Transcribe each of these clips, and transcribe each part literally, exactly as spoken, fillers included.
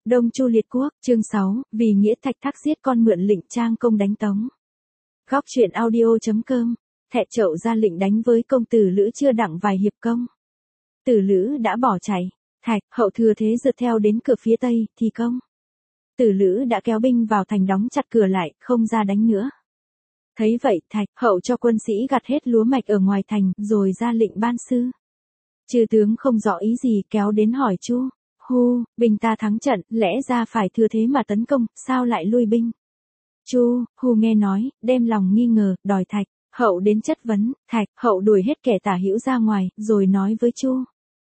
Đông Chu liệt quốc, chương sáu, vì nghĩa Thạch Thác giết con mượn lệnh Trang Công đánh Tống. Góc truyện audio.com, thẹ chậu ra lệnh đánh với công tử Lữ chưa đặng vài hiệp công. Tử Lữ đã bỏ chạy, Thạch, Hậu thừa thế rượt theo đến cửa phía tây, thì công. Tử Lữ đã kéo binh vào thành đóng chặt cửa lại, không ra đánh nữa. Thấy vậy, Thạch, Hậu cho quân sĩ gặt hết lúa mạch ở ngoài thành, rồi ra lệnh ban sư. Chư tướng không rõ ý gì kéo đến hỏi Chu. Hu, binh ta thắng trận, lẽ ra phải thừa thế mà tấn công, sao lại lui binh? Chu, Hu nghe nói, đem lòng nghi ngờ, đòi Thạch, Hậu đến chất vấn. Thạch, Hậu đuổi hết kẻ tả hữu ra ngoài, rồi nói với Chu.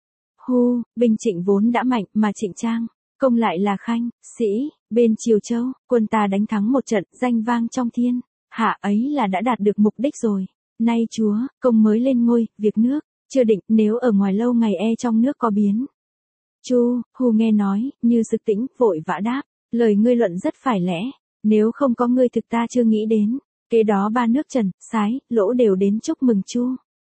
Hu, binh Trịnh vốn đã mạnh, mà Trịnh Trang Công lại là khanh, sĩ, bên Triều Châu, quân ta đánh thắng một trận, danh vang trong thiên hạ ấy là đã đạt được mục đích rồi. Nay chúa, Công mới lên ngôi, việc nước chưa định, nếu ở ngoài lâu ngày e trong nước có biến. Chu, Hu nghe nói, như sực tĩnh, vội vã đáp, lời ngươi luận rất phải lẽ, nếu không có ngươi thực ta chưa nghĩ đến. Kế đó ba nước Trần, Sái, Lỗ đều đến chúc mừng Chu.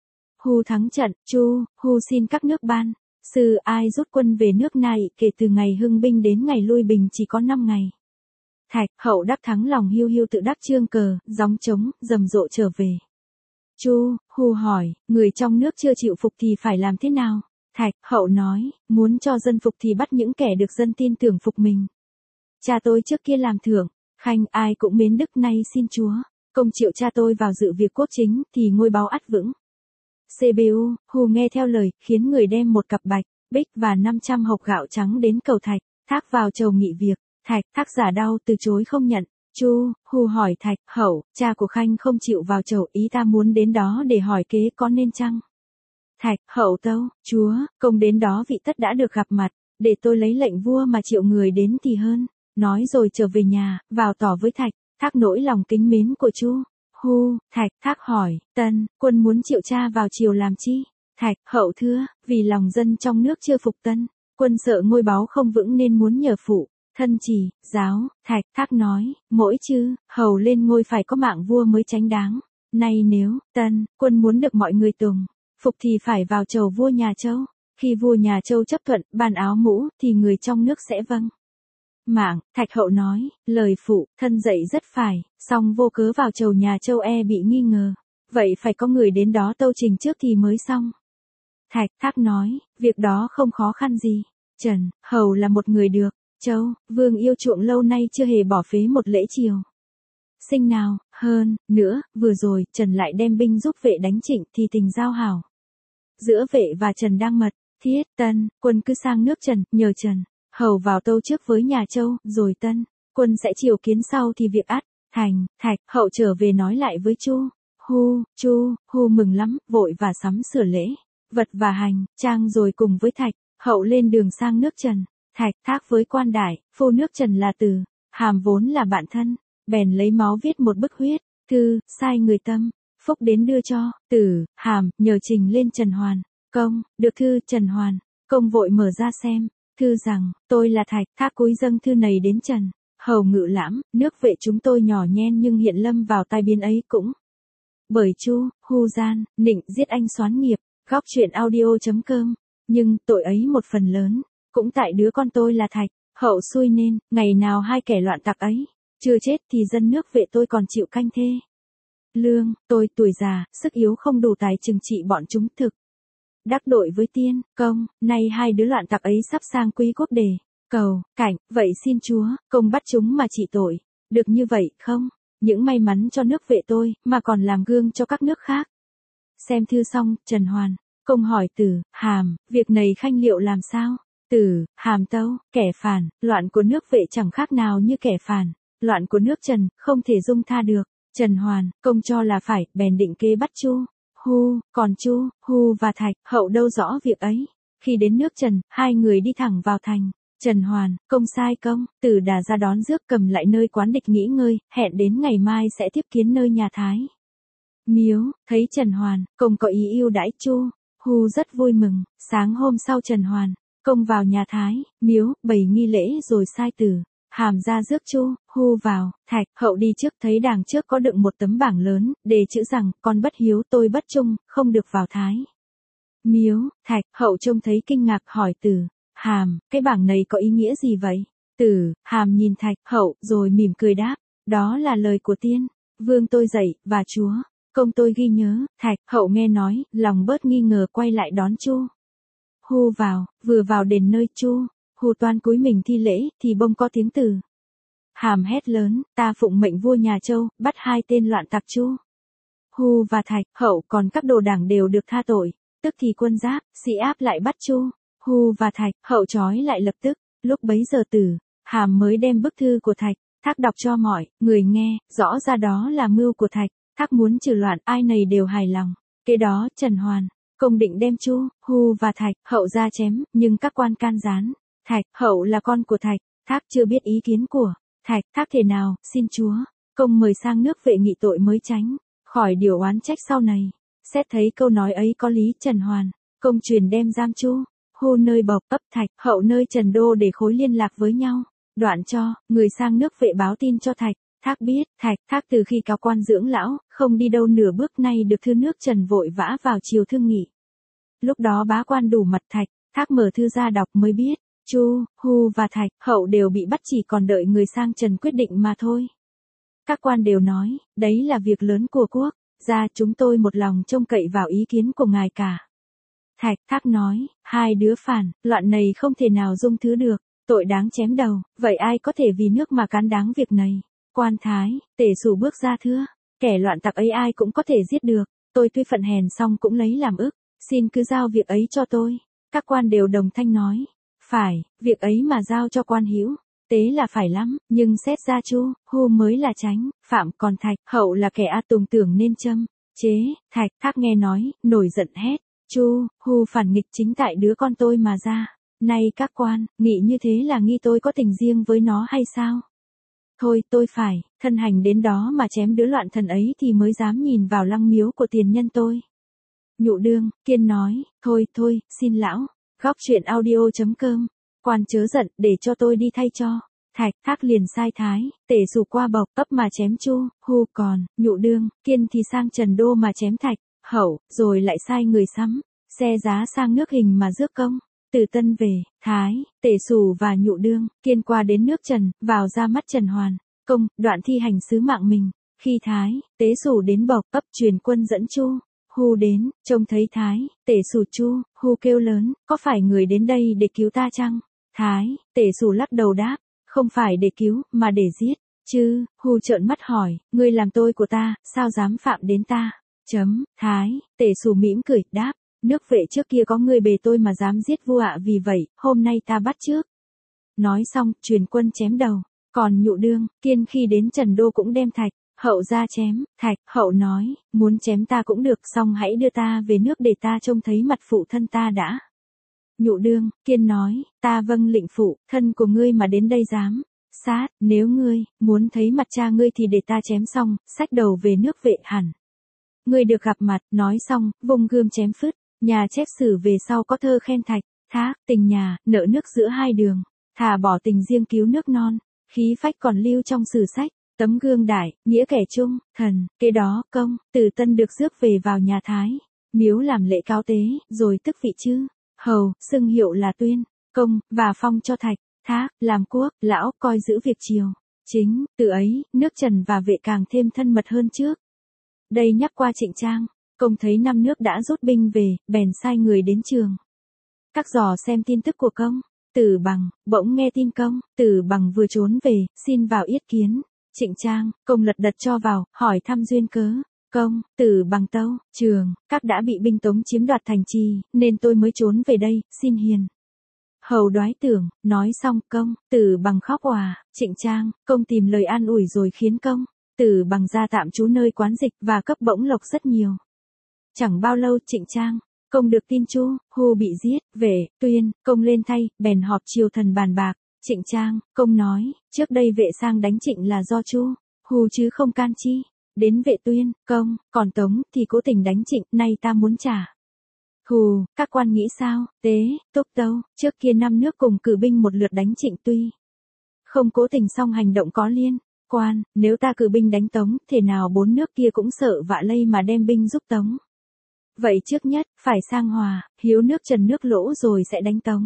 Hu thắng trận, Chu, Hu xin các nước ban sư ai rút quân về nước này, kể từ ngày hưng binh đến ngày lui bình chỉ có năm ngày. Thạch, Hậu đắc thắng lòng hiu hiu tự đắc trương cờ, gióng trống, rầm rộ trở về. Chu, Hu hỏi, người trong nước chưa chịu phục thì phải làm thế nào? Thạch, Hậu nói, muốn cho dân phục thì bắt những kẻ được dân tin tưởng phục mình. Cha tôi trước kia làm thưởng, khanh ai cũng mến đức, nay xin chúa, Công triệu cha tôi vào dự việc quốc chính, thì ngôi báu ắt vững. xê bê u, Hu nghe theo lời, khiến người đem một cặp bạch, bích và năm trăm hộp gạo trắng đến cầu Thạch, Thác vào chầu nghị việc. Thạch, Thác giả đau từ chối không nhận. Chu, Hu hỏi Thạch, Hậu, cha của khanh không chịu vào chầu, ý ta muốn đến đó để hỏi kế có nên chăng? Thạch, Hậu tâu, chúa, Công đến đó vị tất đã được gặp mặt, để tôi lấy lệnh vua mà triệu người đến thì hơn. Nói rồi trở về nhà, vào tỏ với Thạch, Thác nỗi lòng kính mến của Chu. Hu, Thạch, Thác hỏi, Tân, quân muốn triệu cha vào triều làm chi? Thạch, Hậu thưa, vì lòng dân trong nước chưa phục Tân, quân sợ ngôi báu không vững nên muốn nhờ phụ, thân trì, giáo. Thạch, Thác nói, mỗi chư, hầu lên ngôi phải có mạng vua mới tránh đáng. Nay nếu, Tân, quân muốn được mọi người tùng phục thì phải vào chầu vua nhà Châu. Khi vua nhà Châu chấp thuận, ban áo mũ, thì người trong nước sẽ vâng mạng. Thạch, Hậu nói, lời phụ, thân dạy rất phải, song vô cớ vào chầu nhà Châu e bị nghi ngờ. Vậy phải có người đến đó tâu trình trước thì mới xong. Thạch, Thác nói, việc đó không khó khăn gì. Trần, Hầu là một người được, Châu, vương yêu chuộng lâu nay chưa hề bỏ phế một lễ triều sinh nào. Hơn nữa, vừa rồi, Trần lại đem binh giúp vệ đánh Trịnh thì tình giao hảo giữa vệ và Trần đang mật thiết. Tân, quân cứ sang nước Trần, nhờ Trần, Hầu vào tâu trước với nhà Châu, rồi Tân, quân sẽ chiều kiến sau thì việc ắt thành. Thạch, Hậu trở về nói lại với Chu. Hu, Chu, Hu mừng lắm, vội và sắm sửa lễ vật và hành trang rồi cùng với Thạch, Hậu lên đường sang nước Trần. Thạch, Thác với quan đại phu nước Trần là Từ Hàm vốn là bạn thân, bèn lấy máu viết một bức huyết thư, sai người Tâm Phúc đến đưa cho Từ Hàm, nhờ trình lên Trần Hoàn Công. Được thư, Trần Hoàn Công vội mở ra xem. Thư rằng, tôi là Thạch. Thác cúi dâng thư này đến Trần Hầu ngự lãm, nước vệ chúng tôi nhỏ nhen nhưng hiện lâm vào tai biến ấy cũng bởi Chu, Hu gian, nịnh giết anh soán nghiệp. Góc truyện audio.com, nhưng tội ấy một phần lớn cũng tại đứa con tôi là Thạch, Hậu xui nên, ngày nào hai kẻ loạn tặc ấy chưa chết thì dân nước vệ tôi còn chịu canh thê lương. Tôi tuổi già, sức yếu không đủ tài trừng trị bọn chúng thực đắc đội với tiên, Công. Nay hai đứa loạn tặc ấy sắp sang quý quốc đề cầu cảnh, vậy xin chúa, Công bắt chúng mà trị tội, được như vậy không? Những may mắn cho nước vệ tôi, mà còn làm gương cho các nước khác. Xem thư xong, Trần Hoàn Công hỏi Từ Hàm, việc này khanh liệu làm sao? Từ Hàm tâu, kẻ phản, loạn của nước vệ chẳng khác nào như kẻ phản, loạn của nước Trần, không thể dung tha được. Trần Hoàn Công cho là phải, bèn định kế bắt Chu, Hu, còn Chu, Hu và Thạch, Hậu đâu rõ việc ấy. Khi đến nước Trần, hai người đi thẳng vào thành. Trần Hoàn Công sai Công, Từ đà ra đón rước cầm lại nơi quán địch nghỉ ngơi, hẹn đến ngày mai sẽ tiếp kiến nơi nhà Thái Miếu. Thấy Trần Hoàn Công có ý yêu đãi Chu, Hu rất vui mừng. Sáng hôm sau Trần Hoàn Công vào nhà Thái Miếu, bày nghi lễ rồi sai Từ Hàm ra rước Chu, Hu vào. Thạch, Hậu đi trước thấy đàng trước có đựng một tấm bảng lớn, đề chữ rằng, con bất hiếu tôi bất trung, không được vào Thái Miếu. Thạch, Hậu trông thấy kinh ngạc hỏi Từ Hàm, cái bảng này có ý nghĩa gì vậy? Tử, Hàm nhìn Thạch, Hậu, rồi mỉm cười đáp, đó là lời của tiên, vương tôi dạy, và chúa, công tôi ghi nhớ. Thạch, Hậu nghe nói, lòng bớt nghi ngờ quay lại đón Chu Hu vào, vừa vào đến nơi Chu Hu toan cúi mình thi lễ, thì bông có tiếng Tử Hàm hét lớn, ta phụng mệnh vua nhà Châu, bắt hai tên loạn tặc Chu Hu và Thạch, Hậu còn các đồ đảng đều được tha tội, tức thì quân giáp, sĩ áp lại bắt Chu Hu và Thạch, Hậu trói lại lập tức. Lúc bấy giờ Tử Hàm mới đem bức thư của Thạch Thác đọc cho mọi người nghe, rõ ra đó là mưu của Thạch Thác muốn trừ loạn, ai nấy đều hài lòng. Kế đó Trần Hoàn Công định đem Chu Hu và Thạch, Hậu ra chém, nhưng các quan can gián. Thạch, Hậu là con của Thạch, Thác chưa biết ý kiến của Thạch, Thác thể nào, xin chúa công mời sang nước vệ nghị tội mới tránh khỏi điều oán trách sau này. Xét thấy câu nói ấy có lý, Trần Hoàn Công truyền đem giam Chu Hu nơi Bộc ấp Thạch, Hậu nơi Trần Đô để khối liên lạc với nhau. Đoạn cho người sang nước vệ báo tin cho Thạch Thác biết. Thạch Thác từ khi cáo quan dưỡng lão, không đi đâu nửa bước, nay được thư nước Trần vội vã vào chiều thương nghị. Lúc đó bá quan đủ mặt Thạch Thác mở thư ra đọc mới biết, Chu Hu và Thạch, Hậu đều bị bắt, chỉ còn đợi người sang Trần quyết định mà thôi. Các quan đều nói, đấy là việc lớn của quốc gia, chúng tôi một lòng trông cậy vào ý kiến của ngài cả. Thạch Thác nói, hai đứa phản loạn này không thể nào dung thứ được, tội đáng chém đầu, vậy ai có thể vì nước mà cán đáng việc này. Quan Thái, Tể Sủ bước ra thưa, kẻ loạn tặc ấy ai cũng có thể giết được, tôi tuy phận hèn song cũng lấy làm ức, xin cứ giao việc ấy cho tôi. Các quan đều đồng thanh nói, phải, việc ấy mà giao cho quan hữu tế là phải lắm, nhưng xét ra Chu Hu mới là tránh phạm, còn Thạch, Hậu là kẻ a tùng tưởng nên châm chế. Thạch Thác nghe nói, nổi giận hét, Chu Hu phản nghịch chính tại đứa con tôi mà ra. Nay các quan nghĩ như thế là nghi tôi có tình riêng với nó hay sao? Thôi tôi phải thân hành đến đó mà chém đứa loạn thần ấy thì mới dám nhìn vào lăng miếu của tiền nhân tôi. Nhụ Đương Kiên nói, thôi thôi, xin lão. Góc truyện audio chấm com. Quan chớ giận, để cho tôi đi thay cho. Thạch Thác liền sai Thái Tể Sủ qua Bộc ấp mà chém Chu Hu, còn Nhụ Đương Kiên thì sang Trần Đô mà chém Thạch, Hậu, rồi lại sai người sắm xe giá sang nước Hình mà rước công. Từ Tân về, Thái Tể Sủ và Nhụ Đương Kiên qua đến nước Trần, vào ra mắt Trần Hoàn Công, đoạn thi hành sứ mạng mình. Khi Thái Tế Sủ đến Bộc ấp, truyền quân dẫn Chu Hu đến, trông thấy Thái Tể Sủ Chu Hu kêu lớn, có phải người đến đây để cứu ta chăng? Thái Tể Sủ lắc đầu đáp, không phải để cứu, mà để giết. Chứ Hu trợn mắt hỏi, ngươi làm tôi của ta, sao dám phạm đến ta? Chấm. Thái Tể Sủ mỉm cười đáp, nước vệ trước kia có người bề tôi mà dám giết vua ạ, vì vậy hôm nay ta bắt trước. Nói xong, truyền quân chém đầu. Còn Nhụ Đương Kiên khi đến Trần Đô cũng đem Thạch Hậu ra chém. Thạch Hậu nói, muốn chém ta cũng được, song hãy đưa ta về nước để ta trông thấy mặt phụ thân ta đã. Nhụ Đương Kiên nói, ta vâng lệnh phụ, thân của ngươi mà đến đây dám sát, nếu ngươi muốn thấy mặt cha ngươi thì để ta chém xong, xách đầu về nước vệ hẳn. Ngươi được gặp mặt. Nói xong, vung gươm chém phứt. Nhà chép sử về sau có thơ khen Thạch Thác, tình nhà, nợ nước giữa hai đường, thà bỏ tình riêng cứu nước non, khí phách còn lưu trong sử sách, tấm gương đại, nghĩa kẻ trung thần. Kế đó, Công, Từ Tân được rước về vào nhà Thái miếu làm lễ cáo tế, rồi tức vị chư hầu, xưng hiệu là Tuyên Công, và phong cho Thạch Thác làm quốc lão, coi giữ việc triều chính. Từ ấy, nước Trần và vệ càng thêm thân mật hơn trước. Đây nhắc qua Trịnh Trang. Công thấy năm nước đã rút binh về, bèn sai người đến trường các dò xem tin tức của Công. Tử Bằng bỗng nghe tin Công Tử Bằng vừa trốn về, xin vào yết kiến Trịnh Trang. Công lật đật cho vào, hỏi thăm duyên cớ. Công Tử Bằng tâu, trường các đã bị binh Tống chiếm đoạt thành trì, nên tôi mới trốn về đây, xin hiền hầu đoái tưởng. Nói xong, Công Tử Bằng khóc òa. Trịnh Trang. Công tìm lời an ủi rồi khiến Công Tử Bằng ra tạm trú nơi quán dịch, và cấp bổng lộc rất nhiều. Chẳng bao lâu, Trịnh Trang Công được tin Chu Hu bị giết. Về Tuyên Công lên thay, bèn họp triều thần bàn bạc. Trịnh Trang Công nói, trước đây vệ sang đánh Trịnh là do Chu Hu chứ không can chi đến vệ Tuyên Công, còn Tống thì cố tình đánh Trịnh, nay ta muốn trả thù. Các quan nghĩ sao? Tế Túc Tâu, trước kia năm nước cùng cử binh một lượt đánh Trịnh, tuy không cố tình song hành động có liên quan. Nếu ta cử binh đánh Tống, thể nào bốn nước kia cũng sợ vạ lây mà đem binh giúp Tống. Vậy trước nhất phải sang hòa, hiếu nước Trần nước lỗ rồi sẽ đánh Tống.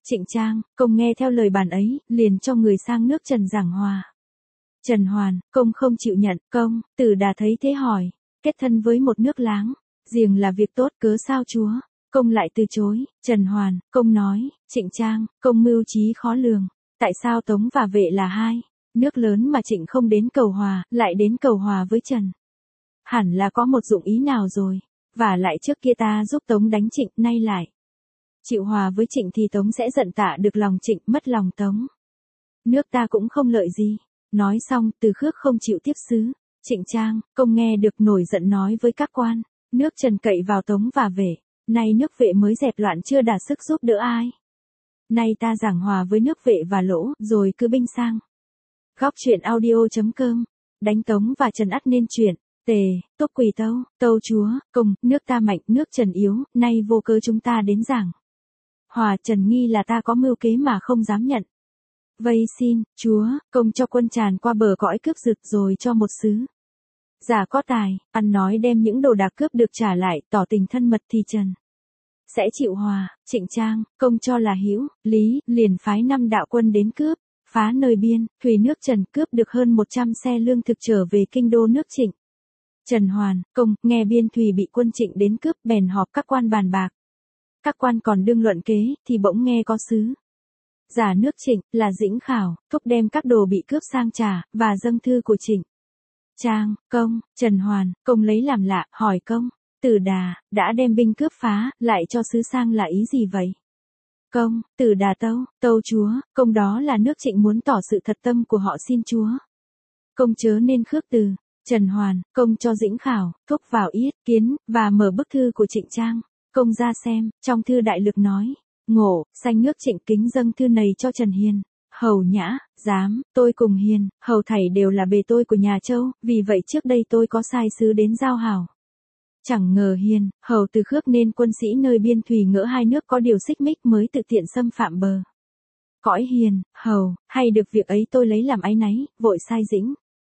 Trịnh Trang, công nghe theo lời bàn ấy, liền cho người sang nước Trần giảng hòa. Trần Hoàn, công không chịu nhận, công, Tử Đà thấy thế hỏi, kết thân với một nước láng, riêng là việc tốt cớ sao chúa, công lại từ chối. Trần Hoàn, công nói, Trịnh Trang, công mưu trí khó lường, tại sao Tống và Vệ là hai nước lớn mà Trịnh không đến cầu hòa, lại đến cầu hòa với Trần? Hẳn là có một dụng ý nào rồi, và lại trước kia ta giúp Tống đánh Trịnh, nay lại chịu hòa với Trịnh thì Tống sẽ giận tạ được lòng Trịnh, mất lòng Tống. Nước ta cũng không lợi gì. Nói xong, Từ Khước không chịu tiếp xứ. Trịnh Trang, công nghe được nổi giận nói với các quan, nước Trần cậy vào Tống và Vệ, nay nước Vệ mới dẹp loạn chưa đả sức giúp đỡ ai. Nay ta giảng hòa với nước Vệ và Lỗ, rồi cứ binh sang. Góc truyện audio.com, đánh Tống và Trần ắt nên chuyện. Tề, Túc quỳ tâu, tâu chúa, công, nước ta mạnh, nước Trần yếu, nay vô cớ chúng ta đến giảng hòa, Trần nghi là ta có mưu kế mà không dám nhận. Vây xin, chúa, công cho quân tràn qua bờ cõi cướp giật rồi cho một sứ giả có tài, ăn nói đem những đồ đạc cướp được trả lại, tỏ tình thân mật thì Trần sẽ chịu hòa. Trịnh Trang, công cho là hữu lý, liền phái năm đạo quân đến cướp, phá nơi biên, thủy nước Trần cướp được hơn một trăm xe lương thực trở về kinh đô nước Trịnh. Trần Hoàn, công, nghe biên thùy bị quân Trịnh đến cướp, bèn họp các quan bàn bạc. Các quan còn đương luận kế, thì bỗng nghe có sứ giả nước Trịnh, là Dĩnh Khảo, thúc đem các đồ bị cướp sang trả, và dâng thư của Trịnh Trang, công. Trần Hoàn, công lấy làm lạ, hỏi công, Tử Đà, đã đem binh cướp phá, lại cho sứ sang là ý gì vậy? Công, Tử Đà tâu, tâu chúa, công đó là nước Trịnh muốn tỏ sự thật tâm của họ xin chúa. Công chớ nên khước từ. Trần Hoàn, công cho Dĩnh Khảo, thúc vào yết kiến, và mở bức thư của Trịnh Trang. Công ra xem, trong thư đại lực nói, ngộ, sanh nước Trịnh kính dâng thư này cho Trần Hiền, hầu nhã, giám, tôi cùng Hiền, hầu thảy đều là bề tôi của nhà Châu, vì vậy trước đây tôi có sai sứ đến giao hảo. Chẳng ngờ Hiền, hầu Từ Khước nên quân sĩ nơi biên thùy ngỡ hai nước có điều xích mích mới tự tiện xâm phạm bờ cõi. Hiền, hầu, hay được việc ấy tôi lấy làm áy náy, vội sai Dĩnh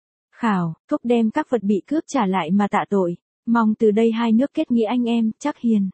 Khảo, thúc đem các vật bị cướp trả lại mà tạ tội, mong từ đây hai nước kết nghĩa anh em, chắc Hiền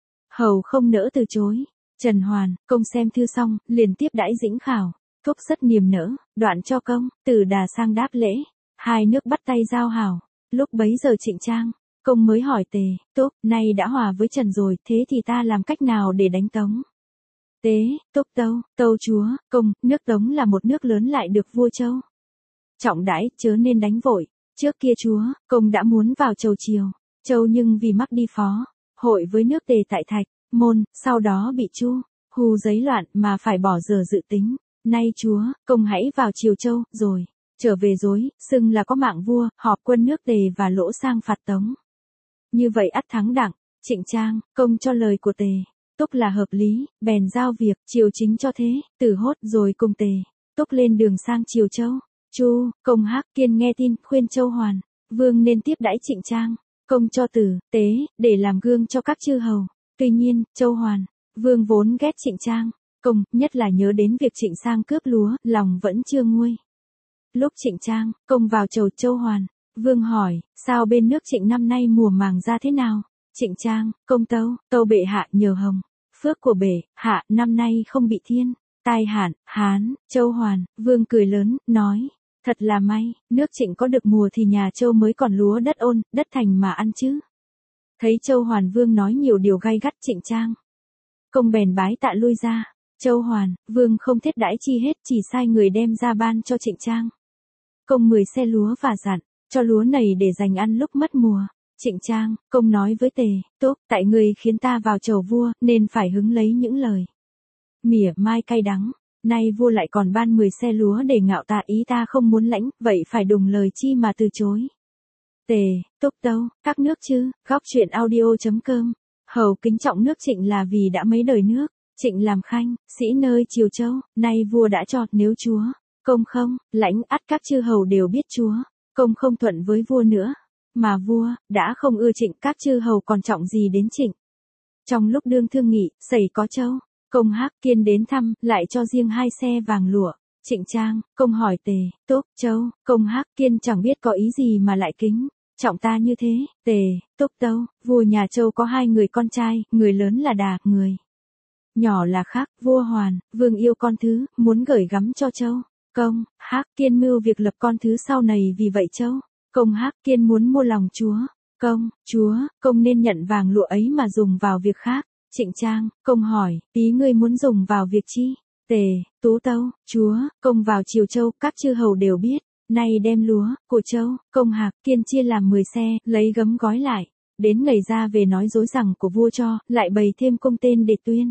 hầu không nỡ từ chối. Trần Hoàn, công xem thư xong, liền tiếp đãi Dĩnh Khảo, thúc rất niềm nỡ, đoạn cho công, Tử Đà sang đáp lễ, hai nước bắt tay giao hảo. Lúc bấy giờ Trịnh Trang, công mới hỏi Tề, Túc, nay đã hòa với Trần rồi, thế thì ta làm cách nào để đánh Tống? Tế, Túc tâu, tâu chúa, công, nước Tống là một nước lớn lại được vua Châu trọng đãi, chớ nên đánh vội. Trước kia chúa, công đã muốn vào chầu triều Châu, nhưng vì mắc đi phó hội với nước Tề tại Thạch Môn, sau đó bị Chu Hù giấy loạn mà phải bỏ giờ dự tính. Nay chúa, công hãy vào triều Châu, rồi trở về dối, xưng là có mạng vua, họp quân nước Tề và Lỗ sang phạt Tống. Như vậy ắt thắng đặng. Trịnh Trang, công cho lời của Tề, Túc là hợp lý, bèn giao việc, triều chính cho thế, Tử Hốt rồi cùng Tề, Túc lên đường sang triều Châu. Chu, công Hắc Kiên nghe tin, khuyên Châu Hoàn, vương nên tiếp đãi Trịnh Trang, công cho Tử, Tế, để làm gương cho các chư hầu. Tuy nhiên, Châu Hoàn, vương vốn ghét Trịnh Trang, công, nhất là nhớ đến việc Trịnh sang cướp lúa, lòng vẫn chưa nguôi. Lúc Trịnh Trang, công vào chầu Châu Hoàn, vương hỏi, sao bên nước Trịnh năm nay mùa màng ra thế nào? Trịnh Trang, công tâu, tâu bệ hạ nhờ hồng, phước của bệ hạ năm nay không bị thiên tai hạn, hán. Châu Hoàn, vương cười lớn, nói, thật là may, nước Trịnh có được mùa thì nhà Châu mới còn lúa đất ôn, đất thành mà ăn chứ. Thấy Châu Hoàn vương nói nhiều điều gay gắt, Trịnh Trang, công bèn bái tạ lui ra. Châu Hoàn, vương không thiết đãi chi hết, chỉ sai người đem ra ban cho Trịnh Trang, công mười xe lúa và dặn, cho lúa này để dành ăn lúc mất mùa. Trịnh Trang, công nói với Tề, Túc, tại người khiến ta vào chầu vua, nên phải hứng lấy những lời mỉa mai cay đắng. Nay vua lại còn ban mười xe lúa để ngạo ta, ý ta không muốn lãnh, vậy phải đùng lời chi mà từ chối. Tề, Túc tâu, các nước chứ. Góc truyện audio.com, hầu kính trọng nước Trịnh là vì đã mấy đời nước Trịnh làm khanh, sĩ nơi triều Châu, nay vua đã cho, nếu chúa, công không, lãnh, ắt các chư hầu đều biết chúa, công không thuận với vua nữa. Mà vua, đã không ưa Trịnh, các chư hầu còn trọng gì đến Trịnh. Trong lúc đương thương nghị, xảy có Châu, công Hắc Kiên đến thăm, lại cho riêng hai xe vàng lụa. Trịnh Trang, công hỏi Tề, Túc, Châu, công Hắc Kiên chẳng biết có ý gì mà lại kính trọng ta như thế. Tề, Túc tâu, vua nhà Châu có hai người con trai, người lớn là Đà, người Nhỏ là Khác, vua Hoàn, vương yêu con thứ, muốn gửi gắm cho Châu. Công, Hắc, Kiên mưu việc lập con thứ sau này vì vậy Châu. Công, Hắc, Kiên muốn mua lòng chúa. Công, chúa, công nên nhận vàng lụa ấy mà dùng vào việc khác. Trịnh Trang, công hỏi, ý ngươi muốn dùng vào việc chi? Tề, Tú Tâu, chúa, công vào Triều Châu, các chư hầu đều biết. Nay đem lúa, của Châu, công Hạc, Kiên chia làm mười xe, lấy gấm gói lại. Đến ngày ra về nói dối rằng của vua cho, lại bày thêm công tên để tuyên.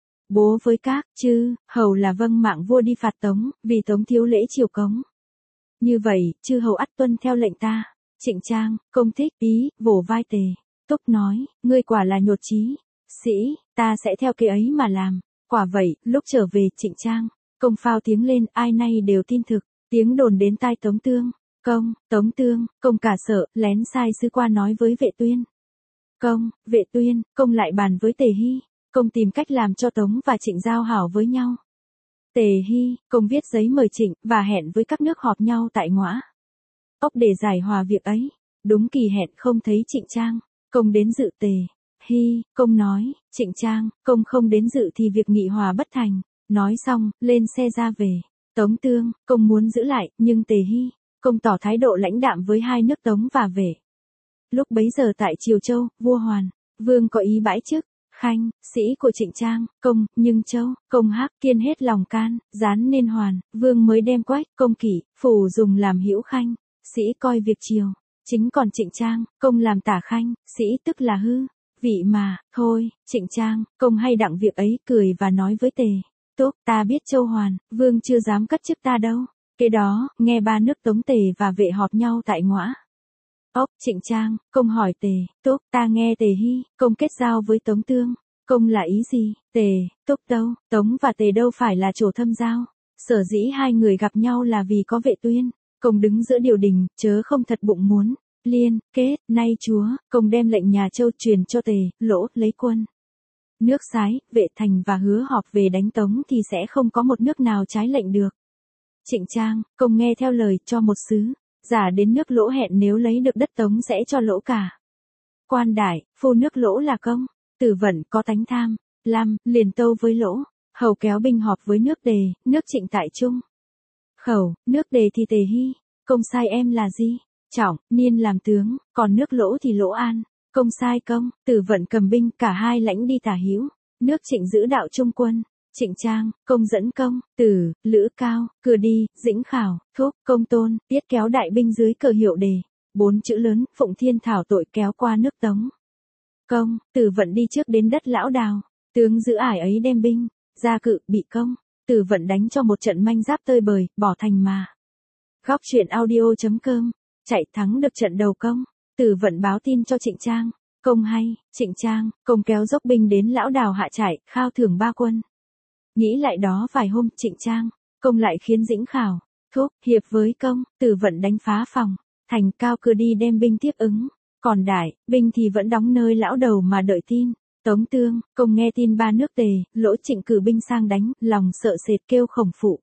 Bố với các chư hầu là vâng mạng vua đi phạt Tống, vì Tống thiếu lễ triều cống. Như vậy, chư hầu ắt tuân theo lệnh ta. Trịnh Trang, công thích ý, vỗ vai Tề. Túc nói, ngươi quả là nhột chí. Sĩ, ta sẽ theo kế ấy mà làm. Quả vậy, lúc trở về Trịnh Trang, công phao tiếng lên, ai nay đều tin thực. Tiếng đồn đến tai Tống Tương. Công, Tống Tương, công cả sợ, lén sai sứ qua nói với Vệ Tuyên. Công, Vệ Tuyên, công lại bàn với Tề Hy. Công tìm cách làm cho Tống và Trịnh giao hảo với nhau. Tề Hy, công viết giấy mời Trịnh, và hẹn với các nước họp nhau tại Ngõa Ốc để giải hòa việc ấy. Đúng kỳ hẹn không thấy Trịnh Trang, công đến dự. Tề Hy, công nói, Trịnh Trang, công không đến dự thì việc nghị hòa bất thành. Nói xong, lên xe ra về. Tống Tương, công muốn giữ lại, nhưng Tề Hy, công tỏ thái độ lãnh đạm với hai nước Tống và Vệ. Lúc bấy giờ tại Triều Châu, vua Hoàn, vương có ý bãi chức Khanh, sĩ của Trịnh Trang, công, nhưng Châu, công Hắc, Kiên hết lòng can, gián nên Hoàn, vương mới đem Quách, công Kỷ, phủ dùng làm hữu Khanh, sĩ coi việc triều, chính còn Trịnh Trang, công làm tả Khanh, sĩ tức là hư, vị mà, thôi, Trịnh Trang, công hay đặng việc ấy, cười và nói với Tề. Tốt, ta biết Châu Hoàn, vương chưa dám cất chức ta đâu. Kế đó, nghe ba nước Tống Tề và Vệ họp nhau tại Ngõa Ốc. Trịnh Trang, công hỏi Tề. Tốt, ta nghe Tề Hy, công kết giao với Tống Tương. Công là ý gì? Tề, Túc Tâu, Tống và Tề đâu phải là chỗ thâm giao. Sở dĩ hai người gặp nhau là vì có Vệ Tuyên. Công đứng giữa điều đình, chớ không thật bụng muốn. Liên, kết, nay chúa, công đem lệnh nhà Châu truyền cho Tề, Lỗ, lấy quân. Nước Sái, Vệ thành và hứa họp về đánh Tống thì sẽ không có một nước nào trái lệnh được. Trịnh Trang, công nghe theo lời cho một sứ. Giả đến nước Lỗ hẹn nếu lấy được đất Tống sẽ cho Lỗ cả. Quan đại, phu nước Lỗ là công. Tử Vận có tánh tham. Lam, liền tâu với Lỗ. Hầu kéo binh họp với nước Tề, nước Trịnh tại Trung. Khẩu, nước Tề thì Tề Hy. Công sai em là gì? Trọng, niên làm tướng, còn nước Lỗ thì Lỗ An. Công sai công, Tử Vận cầm binh, cả hai lãnh đi tả hữu. Nước Trịnh giữ đạo trung quân. Trịnh Trang, công dẫn công, Tử, Lữ Cao, Cửa Đi, Dĩnh Khảo, Thúc, Công Tôn, Tiết kéo đại binh dưới cờ hiệu Đề. Bốn chữ lớn, Phụng Thiên thảo tội kéo qua nước Tống. Công, Tử Vận đi trước đến đất Lão Đào. Tướng giữ ải ấy đem binh, ra cự, bị công. Tử Vận đánh cho một trận manh giáp tơi bời, bỏ thành mà. Góc truyện audio chấm com, chạy thắng được trận đầu công. Tử Vận báo tin cho Trịnh Trang. Công hay, Trịnh Trang, công kéo dốc binh đến Lão Đào hạ trại, khao thưởng ba quân. Nghĩ lại đó vài hôm, Trịnh Trang, công lại khiến Dĩnh Khảo, Thúc, hiệp với công, Tử Vận đánh phá phòng, thành Cao Cửa Đi đem binh tiếp ứng. Còn đại, binh thì vẫn đóng nơi Lão Đầu mà đợi tin. Tống Tương, công nghe tin ba nước Tề, Lỗ Trịnh cử binh sang đánh, lòng sợ sệt kêu Khổng Phụ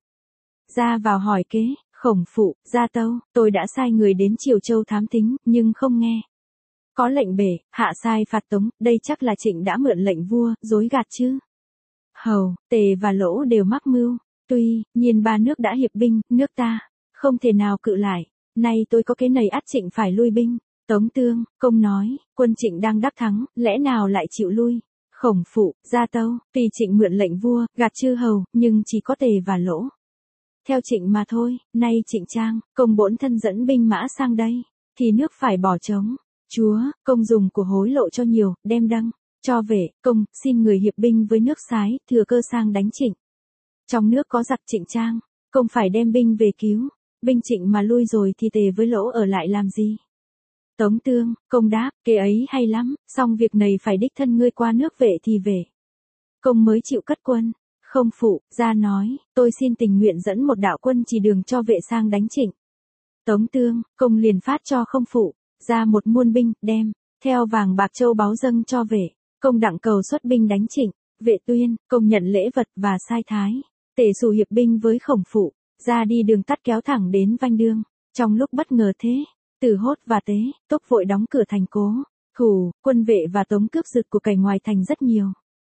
ra vào hỏi kế. Khổng Phụ, gia tâu, tôi đã sai người đến Triều Châu thám thính, nhưng không nghe. Có lệnh bể, hạ sai phạt Tống, đây chắc là Trịnh đã mượn lệnh vua, dối gạt chứ. Hầu, Tề và Lỗ đều mắc mưu, tuy nhiên ba nước đã hiệp binh, nước ta không thể nào cự lại, nay tôi có cái nầy ắt Trịnh phải lui binh. Tống Tương, công nói, quân Trịnh đang đắc thắng, lẽ nào lại chịu lui? Khổng Phụ, gia tâu, tuy Trịnh mượn lệnh vua, gạt chư hầu, nhưng chỉ có Tề và Lỗ theo Trịnh mà thôi. Nay Trịnh Trang, công bổn thân dẫn binh mã sang đây, thì nước phải bỏ trống. Chúa, công dùng của hối lộ cho nhiều, đem đăng cho Vệ, công, xin người hiệp binh với nước Sái, thừa cơ sang đánh Trịnh. Trong nước có giặc. Trịnh Trang, công phải đem binh về cứu. Binh Trịnh mà lui rồi thì Tề với Lỗ ở lại làm gì? Tống Tương, công đáp, kế ấy hay lắm, song việc này phải đích thân ngươi qua nước Vệ thì về. Công mới chịu cất quân. Không Phụ, ra nói, tôi xin tình nguyện dẫn một đạo quân chỉ đường cho Vệ sang đánh Trịnh. Tống Tương, công liền phát cho Không Phụ ra một muôn binh, đem theo vàng bạc châu báu dâng cho Vệ. Công đặng cầu xuất binh đánh Trịnh. Vệ Tuyên, công nhận lễ vật và sai thái. Tề Sù hiệp binh với Khổng Phụ ra đi đường tắt kéo thẳng đến Vanh Đương. Trong lúc bất ngờ thế, Từ Hốt và Tế, Túc vội đóng cửa thành cố thủ. Quân Vệ và Tống cướp giật của cải ngoài thành rất nhiều.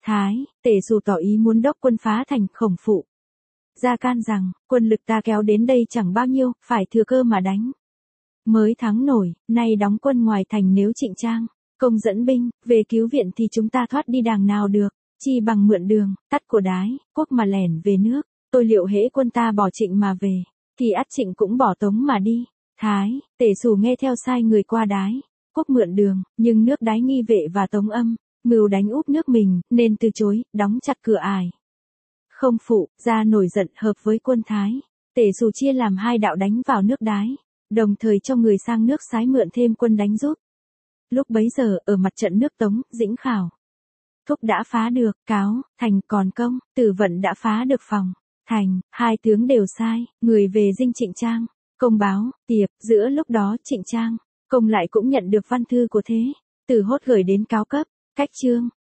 Thái, Tể Xù tỏ ý muốn đốc quân phá thành. Khổng Phụ ra can rằng, quân lực ta kéo đến đây chẳng bao nhiêu, phải thừa cơ mà đánh. Mới thắng nổi, nay đóng quân ngoài thành, nếu Trịnh Trang công dẫn binh về cứu viện thì chúng ta thoát đi đàng nào được, chi bằng mượn đường tắt của Đái quốc mà lẻn về nước. Tôi liệu hễ quân ta bỏ Trịnh mà về, thì ắt Trịnh cũng bỏ Tống mà đi. Thái, Tể Xù nghe theo, sai người qua Đái quốc mượn đường, nhưng nước Đái nghi vệ và Tống âm mưu đánh úp nước mình, nên từ chối, đóng chặt cửa ải. Không Phụ ra nổi giận, hợp với quân Thái, Tể Xù chia làm hai đạo đánh vào nước Đái, đồng thời cho người sang nước Sái mượn thêm quân đánh giúp. Lúc bấy giờ, ở mặt trận nước Tống, Dĩnh Khảo Thúc đã phá được Cáo, Thành, còn Công, Tử Vận đã phá được Phòng, Thành. Hai tướng đều sai người về dinh Trịnh Trang Công báo. Tiệp, giữa lúc đó Trịnh Trang Công lại cũng nhận được văn thư của Thế Tử Hốt gửi đến cáo cấp, cách Trương